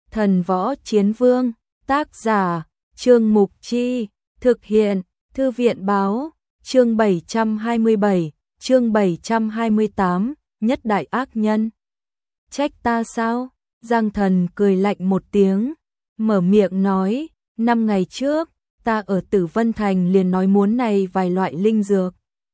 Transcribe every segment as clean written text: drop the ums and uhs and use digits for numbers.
Thần Võ Chiến Vương, tác giả, Trương Mục Chi, thực hiện, Thư viện Báo, chương 727, chương 728, nhất đại ác nhân. Trách ta sao? Giang Thần cười lạnh một tiếng, mở miệng nói, 5 ngày trước, ta ở Tử Vân Thành liền nói muốn này vài loại linh dược.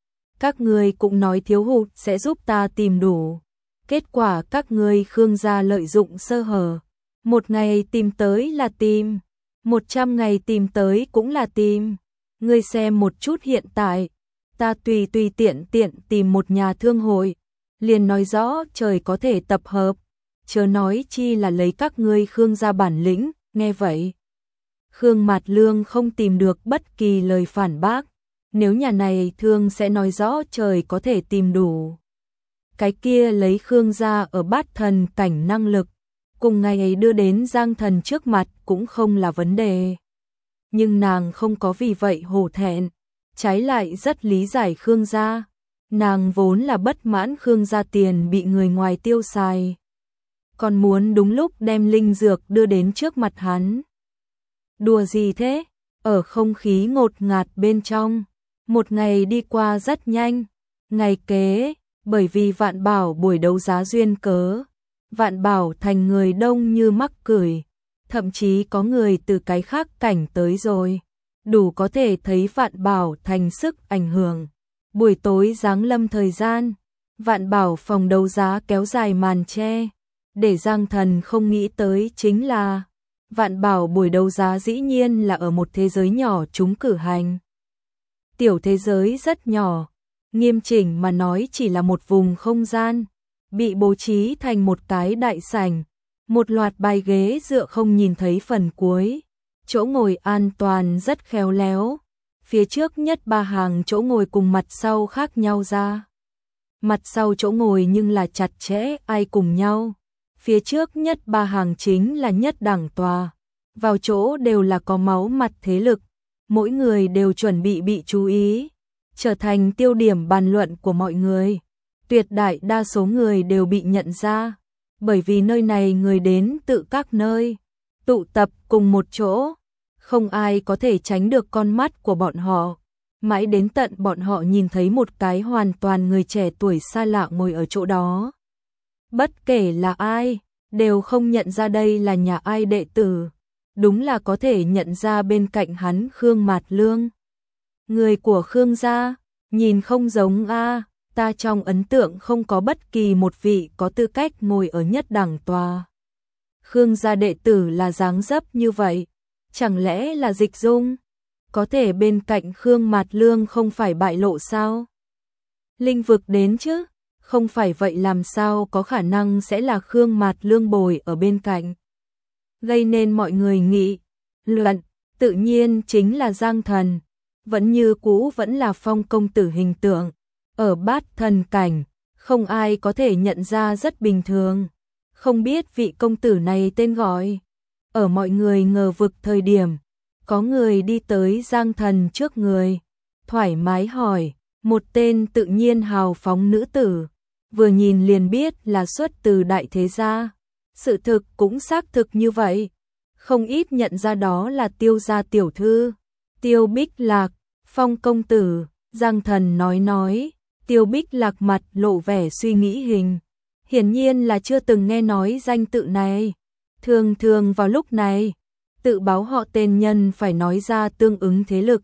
Các ngươi cũng nói thiếu hụt sẽ giúp ta tìm đủ. Kết quả các ngươi Khương gia lợi dụng sơ hở. 1 ngày tìm tới là tìm, 100 ngày tìm tới cũng là tìm. Ngươi xem một chút hiện tại, ta tùy tiện tìm một nhà thương hội, liền nói rõ trời có thể tập hợp, chớ nói chi là lấy các ngươi Khương gia bản lĩnh. Nghe vậy, Khương Mạt Lương không tìm được bất kỳ lời phản bác, nếu nhà này thương sẽ nói rõ trời có thể tìm đủ. Cái kia lấy Khương gia ở bát thần cảnh năng lực, cùng ngày ấy đưa đến Giang Thần trước mặt cũng không là vấn đề. Nhưng nàng không có vì vậy hổ thẹn, trái lại rất lý giải Khương gia. Nàng vốn là bất mãn Khương gia tiền bị người ngoài tiêu xài, còn muốn đúng lúc đem linh dược đưa đến trước mặt hắn. Đùa gì thế? Ở không khí ngột ngạt bên trong, một ngày đi qua rất nhanh. Ngày kế, bởi vì Vạn Bảo buổi đấu giá duyên cớ, Vạn Bảo Thành người đông như mắc cười, thậm chí có người từ cái khác cảnh tới rồi, đủ có thể thấy Vạn Bảo Thành sức ảnh hưởng. Buổi tối giáng lâm thời gian, Vạn Bảo phòng đấu giá kéo dài màn che, để Giang Thần không nghĩ tới chính là Vạn Bảo buổi đấu giá dĩ nhiên là ở một thế giới nhỏ chúng cử hành. Tiểu thế giới rất nhỏ, nghiêm chỉnh mà nói chỉ là một vùng không gian, bị bố trí thành một cái đại sảnh, một loạt bài ghế dựa không nhìn thấy phần cuối, chỗ ngồi an toàn rất khéo léo, phía trước nhất 3 hàng chỗ ngồi cùng mặt sau khác nhau ra. Mặt sau chỗ ngồi nhưng là chặt chẽ ai cùng nhau, phía trước nhất 3 hàng chính là nhất đẳng tòa, vào chỗ đều là có máu mặt thế lực, mỗi người đều chuẩn bị chú ý, trở thành tiêu điểm bàn luận của mọi người. Tuyệt đại đa số người đều bị nhận ra, bởi vì nơi này người đến tự các nơi, tụ tập cùng một chỗ, không ai có thể tránh được con mắt của bọn họ. Mãi đến tận bọn họ nhìn thấy một cái hoàn toàn người trẻ tuổi xa lạ ngồi ở chỗ đó. Bất kể là ai, đều không nhận ra đây là nhà ai đệ tử. Đúng là có thể nhận ra bên cạnh hắn Khương Mạt Lương. Người của Khương gia, nhìn không giống a, ta trong ấn tượng không có bất kỳ một vị có tư cách ngồi ở nhất đẳng tòa. Khương gia đệ tử là dáng dấp như vậy, chẳng lẽ là Dịch Dung? Có thể bên cạnh Khương Mạt Lương không phải bại lộ sao? Linh vực đến chứ, không phải vậy làm sao có khả năng sẽ là Khương Mạt Lương bồi ở bên cạnh. Gây nên mọi người nghị luận, tự nhiên chính là Giang Thần, vẫn như cũ vẫn là Phong công tử hình tượng, ở bát thần cảnh, không ai có thể nhận ra rất bình thường, không biết vị công tử này tên gọi. Ở mọi người ngờ vực thời điểm, có người đi tới Giang Thần trước người, thoải mái hỏi, một tên tự nhiên hào phóng nữ tử, vừa nhìn liền biết là xuất từ đại thế gia. Sự thực cũng xác thực như vậy, không ít nhận ra đó là Tiêu gia tiểu thư, Tiêu Bích Lạc. Phong công tử, Giang Thần nói, Tiêu Bích Lạc mặt lộ vẻ suy nghĩ hình, hiển nhiên là chưa từng nghe nói danh tự này. Thường vào lúc này, tự báo họ tên nhân phải nói ra tương ứng thế lực.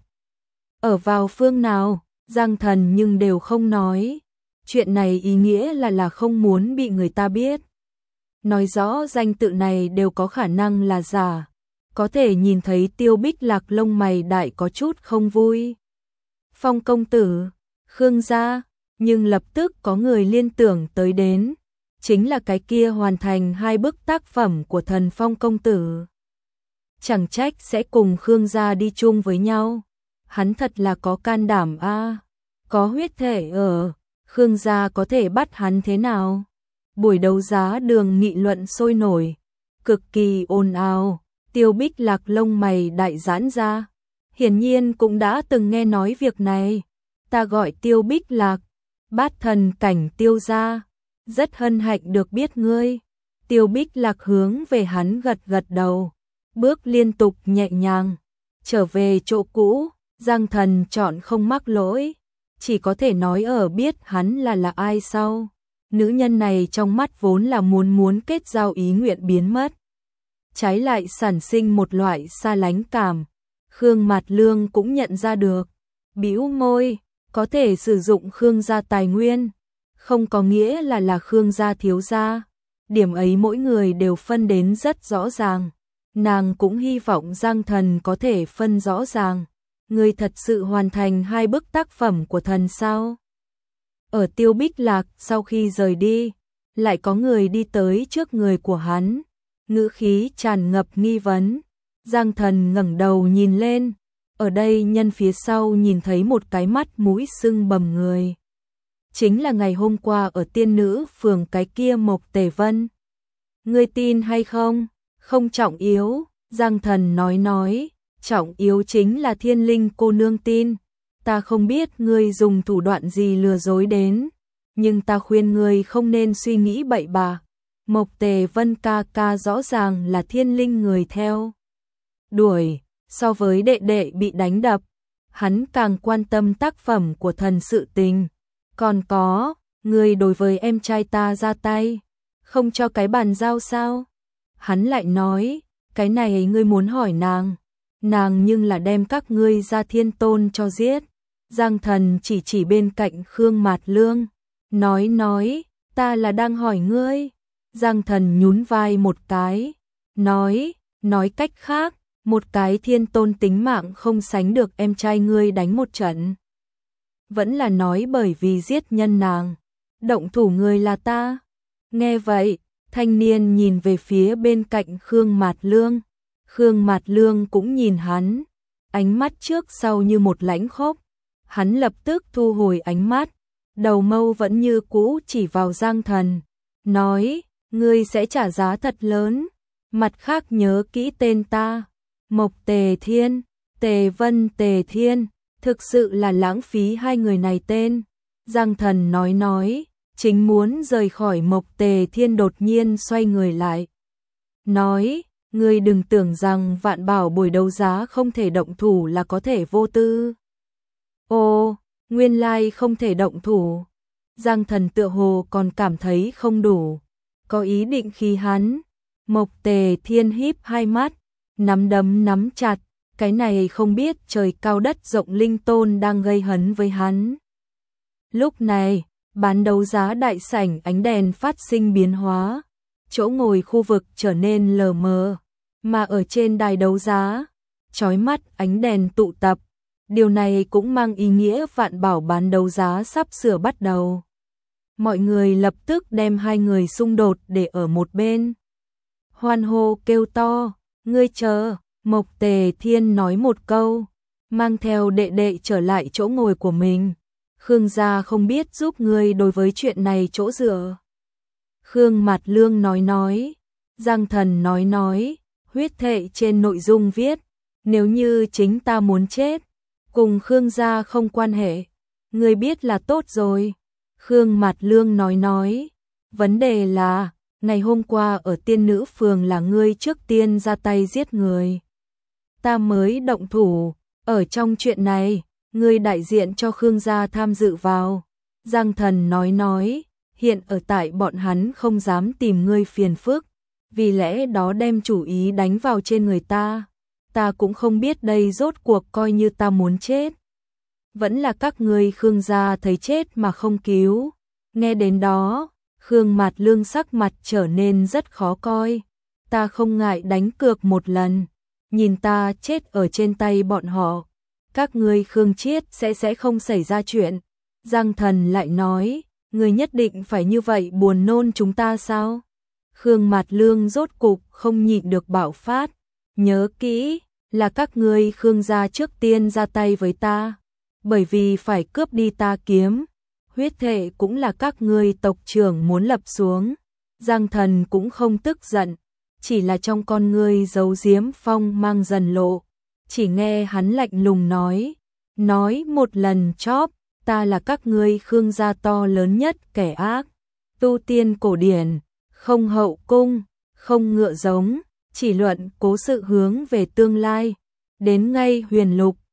Ở vào phương nào, Giang Thần nhưng đều không nói. Chuyện này ý nghĩa là không muốn bị người ta biết. Nói rõ danh tự này đều có khả năng là giả. Có thể nhìn thấy Tiêu Bích Lạc lông mày đại có chút không vui. Phong công tử, Khương gia, nhưng lập tức có người liên tưởng tới đến, chính là cái kia hoàn thành 2 bức tác phẩm của thần Phong công tử. Chẳng trách sẽ cùng Khương gia đi chung với nhau, hắn thật là có can đảm a, có huyết thể ở, Khương gia có thể bắt hắn thế nào? Buổi đấu giá đường nghị luận sôi nổi, cực kỳ ồn ào, Tiêu Bích Lạc lông mày đại giãn ra, hiển nhiên cũng đã từng nghe nói việc này. Ta gọi Tiêu Bích Lạc, bát thần cảnh Tiêu gia, rất hân hạnh được biết ngươi. Tiêu Bích Lạc hướng về hắn gật gật đầu, bước liên tục nhẹ nhàng, trở về chỗ cũ. Giang Thần chọn không mắc lỗi, chỉ có thể nói ở biết hắn là ai sau. Nữ nhân này trong mắt vốn là muốn kết giao ý nguyện biến mất, trái lại sản sinh một loại xa lánh cảm. Khương Mạt Lương cũng nhận ra được, bĩu môi, có thể sử dụng Khương gia tài nguyên, không có nghĩa là Khương gia thiếu gia. Điểm ấy mỗi người đều phân đến rất rõ ràng. Nàng cũng hy vọng Giang Thần có thể phân rõ ràng. Người thật sự hoàn thành 2 bức tác phẩm của thần sao? Ở Tiêu Bích Lạc sau khi rời đi, lại có người đi tới trước người của hắn, ngữ khí tràn ngập nghi vấn. Giang Thần ngẩng đầu nhìn lên, ở đây nhân phía sau nhìn thấy một cái mắt mũi sưng bầm người. Chính là ngày hôm qua ở Tiên Nữ phường cái kia Mộc Tề Vân. Ngươi tin hay không? Không trọng yếu, Giang Thần nói, trọng yếu chính là Thiên Linh cô nương tin. Ta không biết ngươi dùng thủ đoạn gì lừa dối đến, nhưng ta khuyên ngươi không nên suy nghĩ bậy bạ. Mộc Tề Vân ca rõ ràng là Thiên Linh người theo đuổi, so với đệ đệ bị đánh đập, hắn càng quan tâm tác phẩm của thần sự tình. Còn có, ngươi đối với em trai ta ra tay, không cho cái bàn giao sao? Hắn lại nói, cái này ngươi muốn hỏi nàng nhưng là đem các ngươi ra Thiên Tôn cho giết. Giang Thần chỉ bên cạnh Khương Mạt Lương, nói, ta là đang hỏi ngươi. Giang Thần nhún vai một cái, nói cách khác, một cái Thiên Tôn tính mạng không sánh được em trai ngươi đánh một trận. Vẫn là nói bởi vì giết nhân nàng, động thủ người là ta. Nghe vậy, thanh niên nhìn về phía bên cạnh Khương Mạt Lương. Khương Mạt Lương cũng nhìn hắn, ánh mắt trước sau như một lãnh khốc. Hắn lập tức thu hồi ánh mắt, đầu mâu vẫn như cũ chỉ vào Giang Thần, nói, ngươi sẽ trả giá thật lớn. Mặt khác nhớ kỹ tên ta, Mộc Tề Thiên, Tề Vân Tề Thiên, thực sự là lãng phí 2 người này tên. Giang Thần nói, chính muốn rời khỏi Mộc Tề Thiên đột nhiên xoay người lại. Nói, ngươi đừng tưởng rằng Vạn Bảo buổi đấu giá không thể động thủ là có thể vô tư. Ồ, nguyên lai không thể động thủ. Giang Thần tựa hồ còn cảm thấy không đủ, có ý định khi hắn. Mộc Tề Thiên híp 2 mắt, nắm đấm nắm chặt, cái này không biết trời cao đất rộng linh tôn đang gây hấn với hắn. Lúc này, bán đấu giá đại sảnh ánh đèn phát sinh biến hóa, chỗ ngồi khu vực trở nên lờ mờ, mà ở trên đài đấu giá, chói mắt ánh đèn tụ tập. Điều này cũng mang ý nghĩa Vạn Bảo bán đấu giá sắp sửa bắt đầu. Mọi người lập tức đem 2 người xung đột để ở một bên. Hoan hô kêu to, ngươi chờ. Mộc Tề Thiên nói một câu, mang theo đệ đệ trở lại chỗ ngồi của mình. Khương gia không biết giúp ngươi đối với chuyện này chỗ dựa. Khương Mạt Lương nói, Giang Thần nói, huyết thệ trên nội dung viết, nếu như chính ta muốn chết, cùng Khương gia không quan hệ, ngươi biết là tốt rồi. Khương Mạt Lương nói, vấn đề là, ngày hôm qua ở Tiên Nữ phường là ngươi trước tiên ra tay giết người. Ta mới động thủ, ở trong chuyện này, ngươi đại diện cho Khương gia tham dự vào. Giang Thần nói, hiện ở tại bọn hắn không dám tìm ngươi phiền phức, vì lẽ đó đem chủ ý đánh vào trên người ta. Ta cũng không biết đây rốt cuộc coi như ta muốn chết, vẫn là các ngươi Khương gia thấy chết mà không cứu. Nghe đến đó, Khương Mạt Lương sắc mặt trở nên rất khó coi. Ta không ngại đánh cược một lần, nhìn ta chết ở trên tay bọn họ, các ngươi Khương Chiết sẽ không xảy ra chuyện. Giang Thần lại nói, ngươi nhất định phải như vậy buồn nôn chúng ta sao? Khương Mạt Lương rốt cục không nhịn được bạo phát, nhớ kỹ, là các ngươi Khương gia trước tiên ra tay với ta, bởi vì phải cướp đi ta kiếm, huyết thệ cũng là các ngươi tộc trưởng muốn lập xuống. Giang Thần cũng không tức giận, chỉ là trong con ngươi giấu giếm phong mang dần lộ. Chỉ nghe hắn lạnh lùng nói một lần chóp, ta là các ngươi Khương gia to lớn nhất kẻ ác, tu tiên cổ điển, không hậu cung, không ngựa giống, chỉ luận cố sự hướng về tương lai. Đến ngay Huyền Lục,